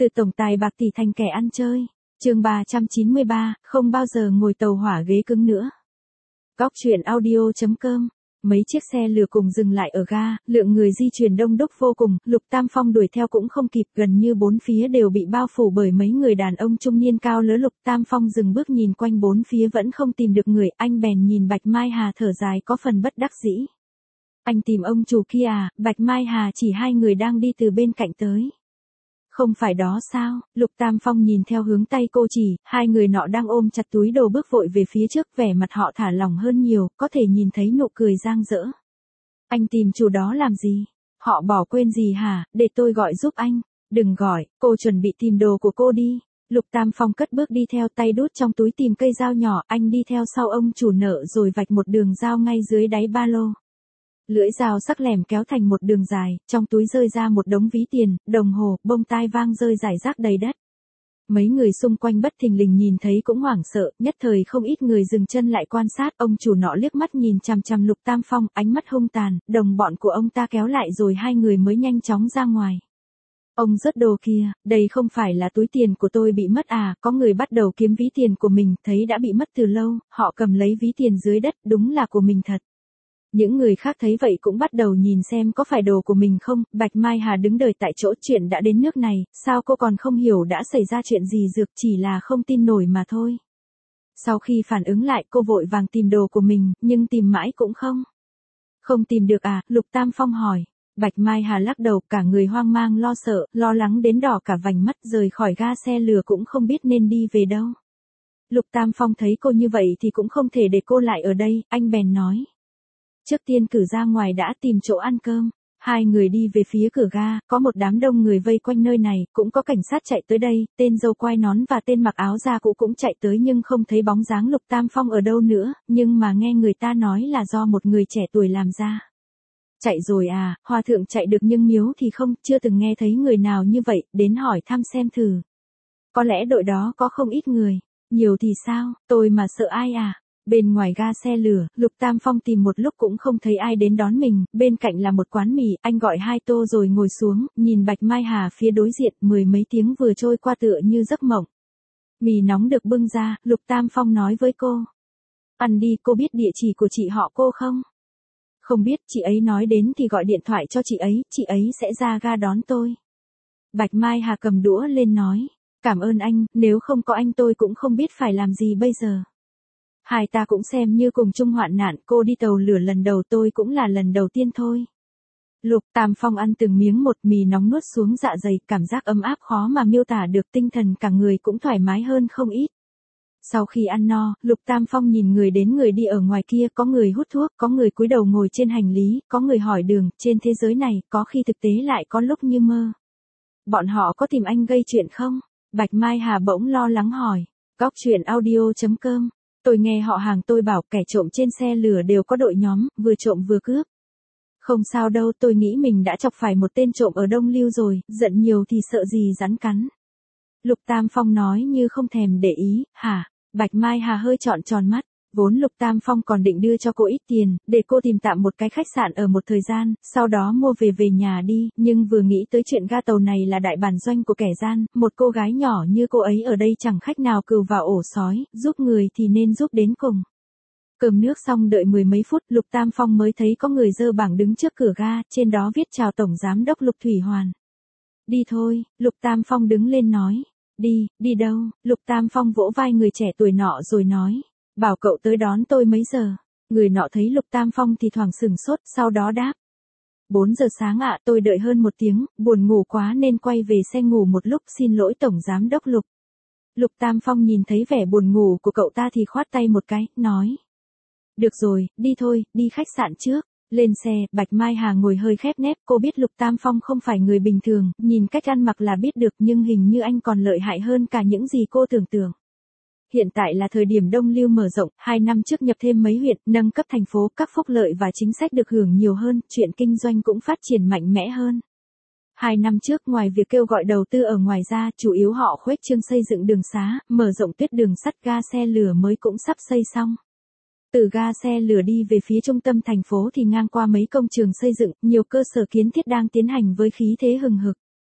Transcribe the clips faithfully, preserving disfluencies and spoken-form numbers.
Từ tổng tài bạc tỷ thành kẻ ăn chơi. Chương ba trăm chín mươi ba, không bao giờ ngồi tàu hỏa ghế cứng nữa. Góc truyện audio chấm com. Mấy chiếc xe lửa cùng dừng lại ở ga, lượng người di chuyển đông đúc vô cùng, Lục Tam Phong đuổi theo cũng không kịp, gần như bốn phía đều bị bao phủ bởi mấy người đàn ông trung niên cao lớn. Lục Tam Phong dừng bước nhìn quanh bốn phía vẫn không tìm được người, anh bèn nhìn Bạch Mai Hà thở dài có phần bất đắc dĩ. Anh tìm ông chủ kia à? Bạch Mai Hà chỉ hai người đang đi từ bên cạnh tới. Không phải đó sao? Lục Tam Phong nhìn theo hướng tay cô chỉ, hai người nọ đang ôm chặt túi đồ bước vội về phía trước, vẻ mặt họ thả lỏng hơn nhiều, có thể nhìn thấy nụ cười giang dỡ. Anh tìm chủ đó làm gì? Họ bỏ quên gì hả? Để tôi gọi giúp anh. Đừng gọi, cô chuẩn bị tìm đồ của cô đi. Lục Tam Phong cất bước đi theo, tay đút trong túi tìm cây dao nhỏ, anh đi theo sau ông chủ nợ rồi vạch một đường dao ngay dưới đáy ba lô. Lưỡi dao sắc lẻm kéo thành một đường dài, trong túi rơi ra một đống ví tiền, đồng hồ, bông tai vang rơi rải rác đầy đất. Mấy người xung quanh bất thình lình nhìn thấy cũng hoảng sợ, nhất thời không ít người dừng chân lại quan sát. Ông chủ nọ liếc mắt nhìn chằm chằm Lục Tam Phong, ánh mắt hung tàn, đồng bọn của ông ta kéo lại rồi hai người mới nhanh chóng ra ngoài. Ông rớt đồ kia, đây không phải là túi tiền của tôi bị mất à? Có người bắt đầu kiếm ví tiền của mình, thấy đã bị mất từ lâu, họ cầm lấy ví tiền dưới đất, đúng là của mình thật. Những người khác thấy vậy cũng bắt đầu nhìn xem có phải đồ của mình không. Bạch Mai Hà đứng đợi tại chỗ, chuyện đã đến nước này, sao cô còn không hiểu đã xảy ra chuyện gì? Dược chỉ là không tin nổi mà thôi. Sau khi phản ứng lại, cô vội vàng tìm đồ của mình, nhưng tìm mãi cũng không. Không tìm được à? Lục Tam Phong hỏi. Bạch Mai Hà lắc đầu, cả người hoang mang lo sợ, lo lắng đến đỏ cả vành mắt, rời khỏi ga xe lửa cũng không biết nên đi về đâu. Lục Tam Phong thấy cô như vậy thì cũng không thể để cô lại ở đây, anh bèn nói. Trước tiên cử ra ngoài đã, tìm chỗ ăn cơm. Hai người đi về phía cửa ga, có một đám đông người vây quanh nơi này, cũng có cảnh sát chạy tới đây, tên dâu quai nón và tên mặc áo da cũ cũng chạy tới nhưng không thấy bóng dáng Lục Tam Phong ở đâu nữa, nhưng mà nghe người ta nói là do một người trẻ tuổi làm ra. Chạy rồi à? Hòa thượng chạy được nhưng miếu thì không, chưa từng nghe thấy người nào như vậy, đến hỏi thăm xem thử. Có lẽ đội đó có không ít người, nhiều thì sao, tôi mà sợ ai à? Bên ngoài ga xe lửa, Lục Tam Phong tìm một lúc cũng không thấy ai đến đón mình, bên cạnh là một quán mì, anh gọi hai tô rồi ngồi xuống, nhìn Bạch Mai Hà phía đối diện, mười mấy tiếng vừa trôi qua tựa như giấc mộng. Mì nóng được bưng ra, Lục Tam Phong nói với cô. Ăn đi, cô biết địa chỉ của chị họ cô không? Không biết, chị ấy nói đến thì gọi điện thoại cho chị ấy, chị ấy sẽ ra ga đón tôi. Bạch Mai Hà cầm đũa lên nói, cảm ơn anh, nếu không có anh tôi cũng không biết phải làm gì bây giờ. Hai ta cũng xem như cùng chung hoạn nạn, cô đi tàu lửa lần đầu, tôi cũng là lần đầu tiên thôi. Lục Tam Phong ăn từng miếng một, mì nóng nuốt xuống dạ dày, cảm giác ấm áp khó mà miêu tả được, tinh thần cả người cũng thoải mái hơn không ít. Sau khi ăn no, Lục Tam Phong nhìn người đến người đi ở ngoài kia, có người hút thuốc, có người cúi đầu ngồi trên hành lý, có người hỏi đường, trên thế giới này, có khi thực tế lại có lúc như mơ. Bọn họ có tìm anh gây chuyện không? Bạch Mai Hà bỗng lo lắng hỏi. Góc truyện audio chấm com. Tôi nghe họ hàng tôi bảo kẻ trộm trên xe lửa đều có đội nhóm, vừa trộm vừa cướp. Không sao đâu, tôi nghĩ mình đã chọc phải một tên trộm ở Đông Lưu rồi, giận nhiều thì sợ gì rắn cắn. Lục Tam Phong nói như không thèm để ý. Hả? Bạch Mai Hà hơi trọn tròn mắt. Vốn Lục Tam Phong còn định đưa cho cô ít tiền, để cô tìm tạm một cái khách sạn ở một thời gian, sau đó mua về về nhà đi, nhưng vừa nghĩ tới chuyện ga tàu này là đại bản doanh của kẻ gian, một cô gái nhỏ như cô ấy ở đây chẳng khách nào cừu vào ổ sói, giúp người thì nên giúp đến cùng. Cơm nước xong đợi mười mấy phút, Lục Tam Phong mới thấy có người dơ bảng đứng trước cửa ga, trên đó viết chào Tổng Giám đốc Lục Thủy Hoàn. Đi thôi, Lục Tam Phong đứng lên nói. Đi, đi đâu? Lục Tam Phong vỗ vai người trẻ tuổi nọ rồi nói. Bảo cậu tới đón tôi mấy giờ? Người nọ thấy Lục Tam Phong thì thoảng sừng sốt, sau đó đáp. bốn giờ sáng ạ, tôi đợi hơn một tiếng, buồn ngủ quá nên quay về xe ngủ một lúc, xin lỗi Tổng Giám đốc Lục. Lục Tam Phong nhìn thấy vẻ buồn ngủ của cậu ta thì khoát tay một cái, nói. Được rồi, đi thôi, đi khách sạn trước. Lên xe, Bạch Mai Hà ngồi hơi khép nép, cô biết Lục Tam Phong không phải người bình thường, nhìn cách ăn mặc là biết được, nhưng hình như anh còn lợi hại hơn cả những gì cô tưởng tượng. Hiện tại là thời điểm Đông Lưu mở rộng, hai năm trước nhập thêm mấy huyện, nâng cấp thành phố, các phúc lợi và chính sách được hưởng nhiều hơn, chuyện kinh doanh cũng phát triển mạnh mẽ hơn. Hai năm trước, ngoài việc kêu gọi đầu tư ở ngoài ra, chủ yếu họ khuếch trương xây dựng đường xá, mở rộng tuyến đường sắt, ga xe lửa mới cũng sắp xây xong. Từ ga xe lửa đi về phía trung tâm thành phố thì ngang qua mấy công trường xây dựng, nhiều cơ sở kiến thiết đang tiến hành với khí thế hừng hực.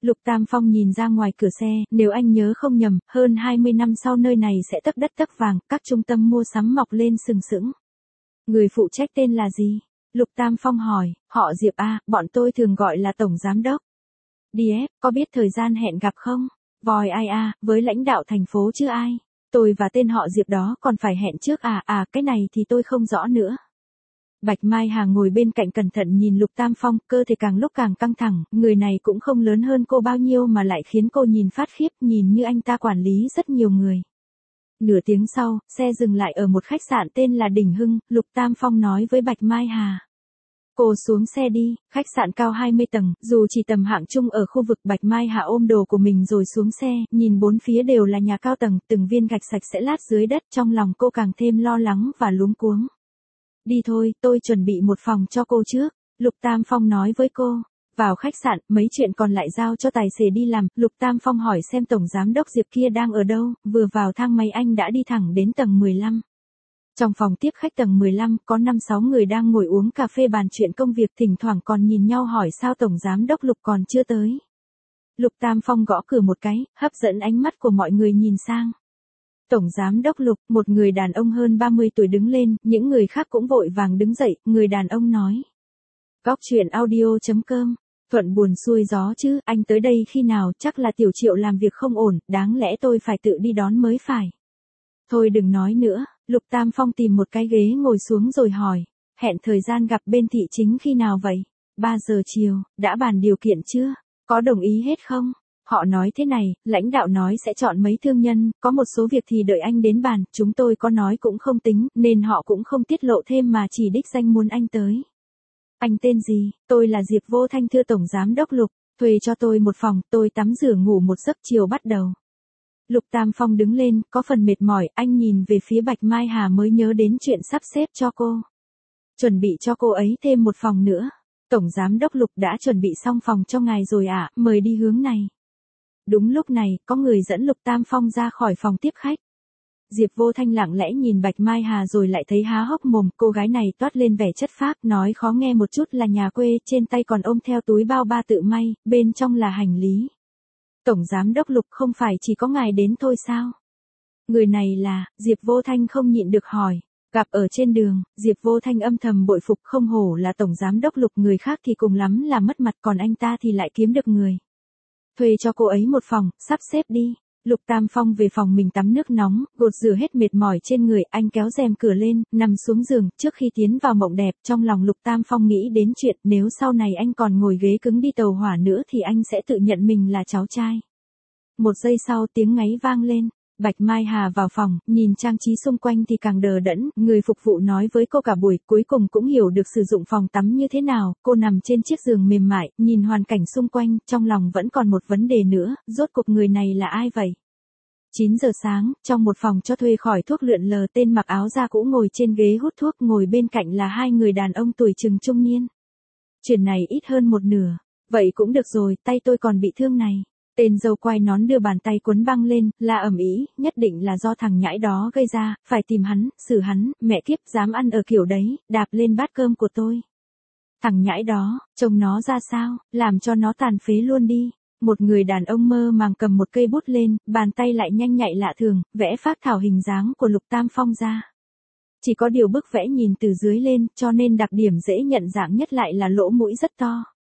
Lục Tam Phong nhìn ra ngoài cửa xe, nếu anh nhớ không nhầm, hơn hai mươi năm sau nơi này sẽ tấp đất tấp vàng, các trung tâm mua sắm mọc lên sừng sững. Người phụ trách tên là gì? Lục Tam Phong hỏi, họ Diệp à, bọn tôi thường gọi là Tổng Giám Đốc. đê ép, có biết thời gian hẹn gặp không? Vòi ai à, với lãnh đạo thành phố chứ ai? Tôi và tên họ Diệp đó còn phải hẹn trước à, à, cái này thì tôi không rõ nữa. Bạch Mai Hà ngồi bên cạnh cẩn thận nhìn Lục Tam Phong, cơ thể càng lúc càng căng thẳng, người này cũng không lớn hơn cô bao nhiêu mà lại khiến cô nhìn phát khiếp, nhìn như anh ta quản lý rất nhiều người. Nửa tiếng sau, xe dừng lại ở một khách sạn tên là Đỉnh Hưng, Lục Tam Phong nói với Bạch Mai Hà. Cô xuống xe đi, khách sạn cao hai mươi tầng, dù chỉ tầm hạng trung ở khu vực. Bạch Mai Hà ôm đồ của mình rồi xuống xe, nhìn bốn phía đều là nhà cao tầng, từng viên gạch sạch sẽ lát dưới đất, trong lòng cô càng thêm lo lắng và luống cuống. Đi thôi, tôi chuẩn bị một phòng cho cô trước, Lục Tam Phong nói với cô. Vào khách sạn, mấy chuyện còn lại giao cho tài xế đi làm, Lục Tam Phong hỏi xem Tổng Giám Đốc Diệp kia đang ở đâu, vừa vào thang máy anh đã đi thẳng đến tầng mười lăm. Trong phòng tiếp khách tầng mười lăm, có năm sáu người đang ngồi uống cà phê bàn chuyện công việc, thỉnh thoảng còn nhìn nhau hỏi sao Tổng Giám Đốc Lục còn chưa tới. Lục Tam Phong gõ cửa một cái, hấp dẫn ánh mắt của mọi người nhìn sang. Tổng Giám Đốc Lục, một người đàn ông hơn ba mươi tuổi đứng lên, những người khác cũng vội vàng đứng dậy, người đàn ông nói. Góc chuyện audio chấm com, thuận buồn xuôi gió chứ, anh tới đây khi nào, chắc là Tiểu Triệu làm việc không ổn, đáng lẽ tôi phải tự đi đón mới phải. Thôi đừng nói nữa, Lục Tam Phong tìm một cái ghế ngồi xuống rồi hỏi, hẹn thời gian gặp bên thị chính khi nào vậy? ba giờ chiều, đã bàn điều kiện chưa? Có đồng ý hết không? Họ nói thế này, lãnh đạo nói sẽ chọn mấy thương nhân, có một số việc thì đợi anh đến bàn, chúng tôi có nói cũng không tính, nên họ cũng không tiết lộ thêm mà chỉ đích danh muốn anh tới. Anh tên gì? Tôi là Diệp Vô Thanh thưa Tổng Giám Đốc Lục, thuê cho tôi một phòng, tôi tắm rửa ngủ một giấc chiều bắt đầu. Lục Tam Phong đứng lên, có phần mệt mỏi, anh nhìn về phía Bạch Mai Hà mới nhớ đến chuyện sắp xếp cho cô. Chuẩn bị cho cô ấy thêm một phòng nữa. Tổng Giám Đốc Lục đã chuẩn bị xong phòng cho ngài rồi ạ, à, mời đi hướng này. Đúng lúc này, có người dẫn Lục Tam Phong ra khỏi phòng tiếp khách. Diệp Vô Thanh lặng lẽ nhìn Bạch Mai Hà rồi lại thấy há hốc mồm, cô gái này toát lên vẻ chất phác, nói khó nghe một chút là nhà quê, trên tay còn ôm theo túi bao ba tự may, bên trong là hành lý. Tổng Giám Đốc Lục không phải chỉ có ngài đến thôi sao? Người này là, Diệp Vô Thanh không nhịn được hỏi. Gặp ở trên đường, Diệp Vô Thanh âm thầm bội phục, không hổ là Tổng Giám Đốc Lục, người khác thì cùng lắm là mất mặt, còn anh ta thì lại kiếm được người. Thuê cho cô ấy một phòng, sắp xếp đi. Lục Tam Phong về phòng mình tắm nước nóng, gột rửa hết mệt mỏi trên người, anh kéo rèm cửa lên, nằm xuống giường, trước khi tiến vào mộng đẹp, trong lòng Lục Tam Phong nghĩ đến chuyện nếu sau này anh còn ngồi ghế cứng đi tàu hỏa nữa thì anh sẽ tự nhận mình là cháu trai. Một giây sau tiếng ngáy vang lên, Bạch Mai Hà vào phòng, nhìn trang trí xung quanh thì càng đờ đẫn, người phục vụ nói với cô cả buổi, cuối cùng cũng hiểu được sử dụng phòng tắm như thế nào, cô nằm trên chiếc giường mềm mại, nhìn hoàn cảnh xung quanh, trong lòng vẫn còn một vấn đề nữa, rốt cuộc người này là ai vậy? chín giờ sáng, trong một phòng cho thuê khỏi thuốc lượn lờ, tên mặc áo da cũ ngồi trên ghế hút thuốc, ngồi bên cạnh là hai người đàn ông tuổi chừng trung niên. Chuyện này ít hơn một nửa, vậy cũng được rồi, tay tôi còn bị thương này. Tên dâu quai nón đưa bàn tay cuốn băng lên, la ầm ĩ, nhất định là do thằng nhãi đó gây ra, phải tìm hắn, xử hắn, mẹ kiếp, dám ăn ở kiểu đấy, đạp lên bát cơm của tôi. Thằng nhãi đó, trông nó ra sao, làm cho nó tàn phế luôn đi. Một người đàn ông mơ màng cầm một cây bút lên, bàn tay lại nhanh nhạy lạ thường, vẽ phác thảo hình dáng của Lục Tam Phong ra. Chỉ có điều bức vẽ nhìn từ dưới lên, cho nên đặc điểm dễ nhận dạng nhất lại là lỗ mũi rất to.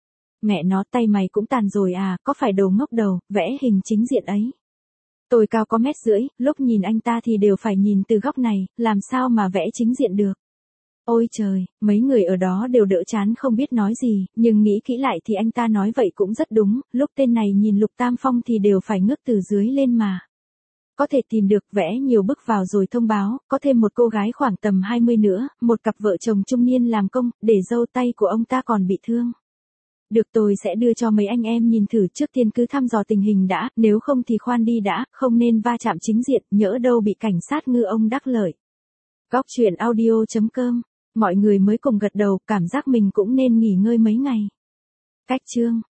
Mẹ nó, tay mày cũng tàn rồi à, có phải đầu ngốc đầu, vẽ hình chính diện ấy. Tôi cao có mét rưỡi, lúc nhìn anh ta thì đều phải nhìn từ góc này, làm sao mà vẽ chính diện được. Ôi trời, mấy người ở đó đều đỡ chán không biết nói gì, nhưng nghĩ kỹ lại thì anh ta nói vậy cũng rất đúng, lúc tên này nhìn Lục Tam Phong thì đều phải ngước từ dưới lên mà. Có thể tìm được, vẽ nhiều bức vào rồi thông báo, có thêm một cô gái khoảng tầm hai mươi nữa, một cặp vợ chồng trung niên làm công, để dâu tay của ông ta còn bị thương. Được, tôi sẽ đưa cho mấy anh em nhìn thử, trước tiên cứ thăm dò tình hình đã, nếu không thì khoan đi đã, không nên va chạm chính diện, nhỡ đâu bị cảnh sát ngư ông đắc lợi. Góc chuyện audio chấm com, mọi người mới cùng gật đầu, cảm giác mình cũng nên nghỉ ngơi mấy ngày. Cách chương